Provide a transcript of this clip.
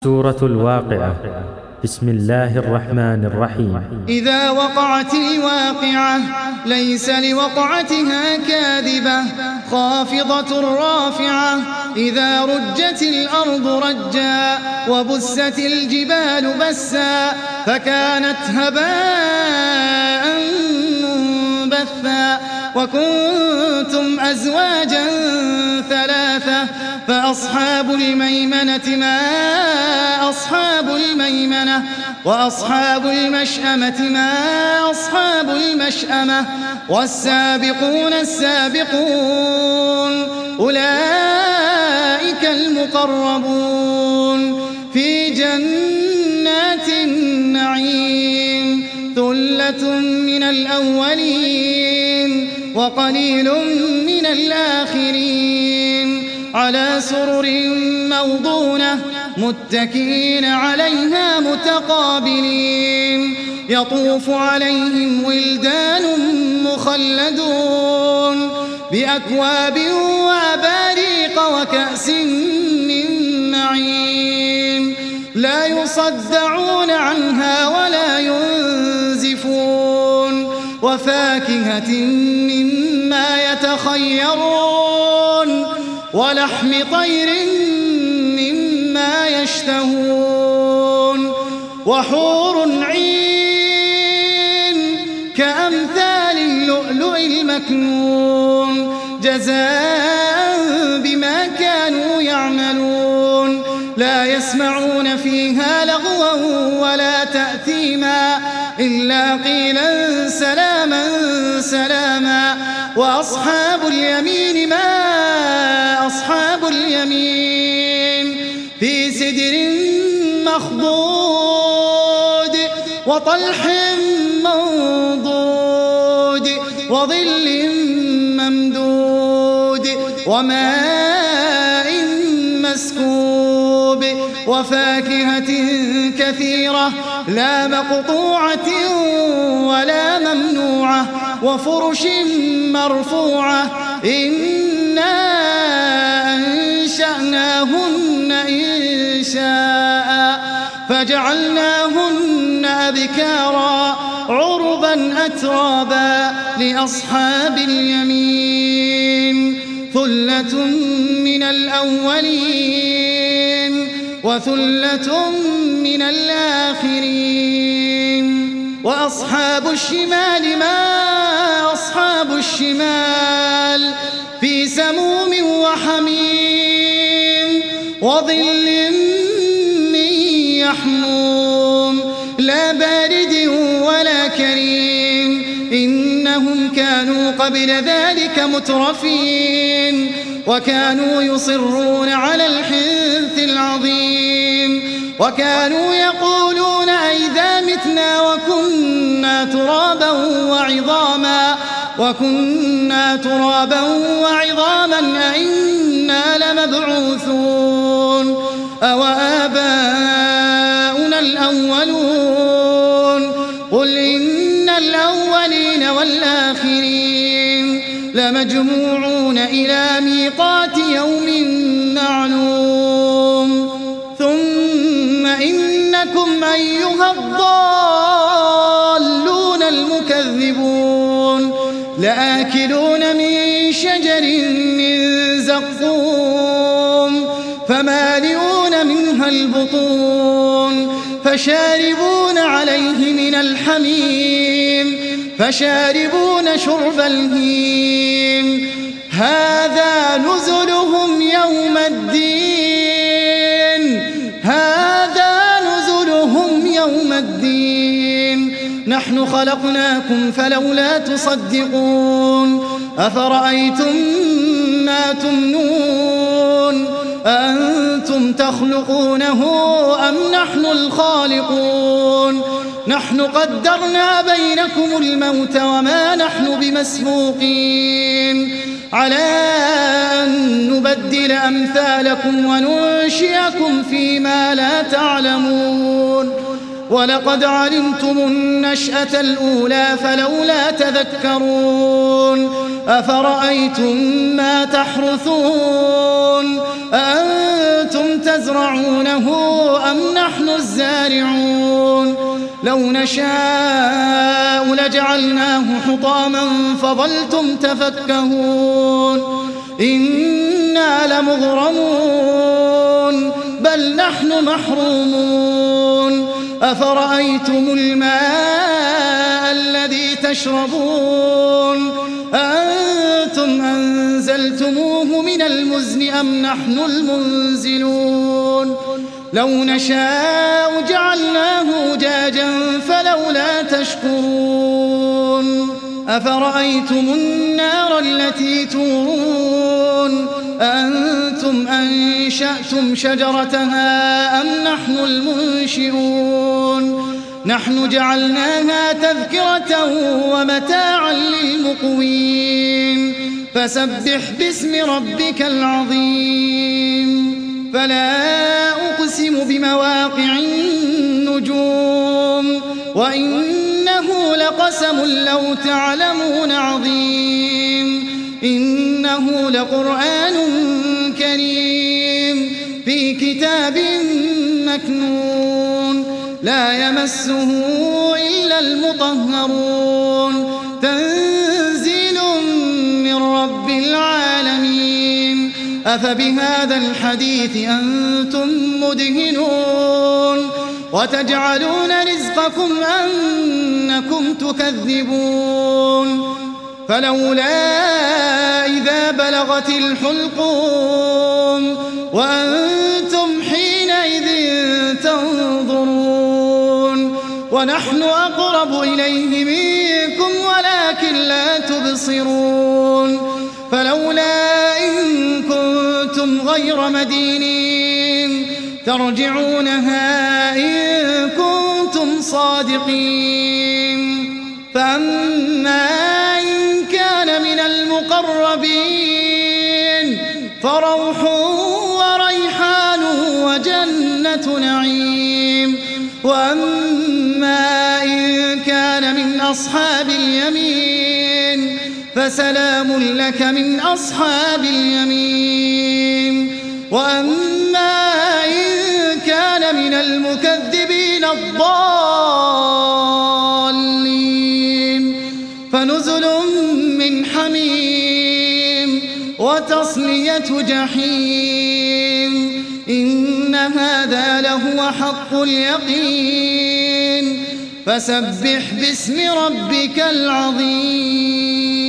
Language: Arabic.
سورة الواقعة. بسم الله الرحمن الرحيم. إذا وقعت الواقعة ليس لوقعتها كاذبة خافضة رافعة إذا رجت الأرض رجا وبست الجبال بسا فكانت هباء منبثا وكنتم أزواجا ثلاثة فأصحاب الميمنة ما أصحاب الميمنة وأصحاب المشأمة ما أصحاب المشأمة والسابقون السابقون أولئك المقربون في جنات النعيم ثلة من الأولين وقليل من الآخرين على سرر موضونة متكئين عليها متقابلين يطوف عليهم ولدان مخلدون بأكواب وأباريق وكأس من معين لا يصدعون عنها ولا ينزفون وفاكهة مما يتخيرون ولحم طير مما يشتهون وحور عين كأمثال اللؤلؤ المكنون جزاء بما كانوا يعملون لا يسمعون فيها لغوا ولا تأثيما إلا قيلا سلاما سلاما وأصحاب اليمين ما أصحاب اليمين في سدر مخضود وطلح منضود وظل ممدود وماء مسكوب وفاكهة كثيرة لا مقطوعة ولا ممنوعة وفرش مرفوعة إنا أنشأناهن إنشاء فجعلناهن أبكارا عربا أترابا لأصحاب اليمين ثلة من الأولين وثلة من الآخرين وأصحاب الشمال ما أصحاب الشمال في سموم وحميم وظل من يحموم لا بارد ولا كريم إنهم كانوا قبل ذلك مترفين وكانوا يصرون على الحنث العظيم وكانوا يقولون أئذا متنا وكنا ترابا وعظاما أئنا لمبعوثون أو آباؤنا الأولون قل إن الأولين والآخرين لمجموعون إلى ميقات يوم معلوم ثم إنكم أيها الضالون المكذبون لآكلون من شجر من زقوم فمالئون منها البطون فشاربون عليه من الحميم فشاربون شرب الهيم هذا نزلهم يوم الدين هذا نزلهم يوم الدين نحن خلقناكم فلولا تصدقون أفرأيتم ما تمنون أأنتم تخلقونه أم نحن الخالقون نحن قدرنا بينكم الموت وما نحن بمسبوقين على أن نبدل أمثالكم وننشئكم فيما لا تعلمون ولقد علمتم النشأة الأولى فلولا تذكرون أفرأيتم ما تحرثون أأنتم أأنتم تزرعونه أم نحن الزارعون لو نشاء لجعلناه حطاما فظلتم تفكهون إنا لمغرمون بل نحن محرومون أفرأيتم الماء الذي تشربون أأنتم أنزلتموه من المزن أم نحن المنزلون لو نشاء جعلناه أجاجا فلولا تشكرون أفرأيتم النار التي تورون أأنتم أنشأتم شجرتها أم نحن المنشئون نحن جعلناها تذكرة ومتاعا للمقوين فسبح باسم ربك العظيم فلا أقسم بمواقع النجوم وإنه لقسم لو تعلمون عظيم إنه لقرآن كريم في كتاب مكنون لا يمسه إلا المطهرون تنزيل من رب العالمين أفبهذا الحديث أنتم مدهنون وتجعلون رزقكم أنكم تكذبون فلولا إذا بلغت الحلقوم وأنتم حينئذ تنظرون ونحن أقرب إليه منكم ولكن لا تبصرون فلولا إن كنتم غير مدينين ترجعونها إن كنتم صادقين فأما إن كان من المقربين فروح وريحان وجنة نعيم وأما إن كان من أصحاب اليمين فسلام لك من أصحاب اليمين وأما إن كان من المكذبين الضالين فنزل من حميم وتصلية جحيم إن هذا لهو حق اليقين فسبح باسم ربك العظيم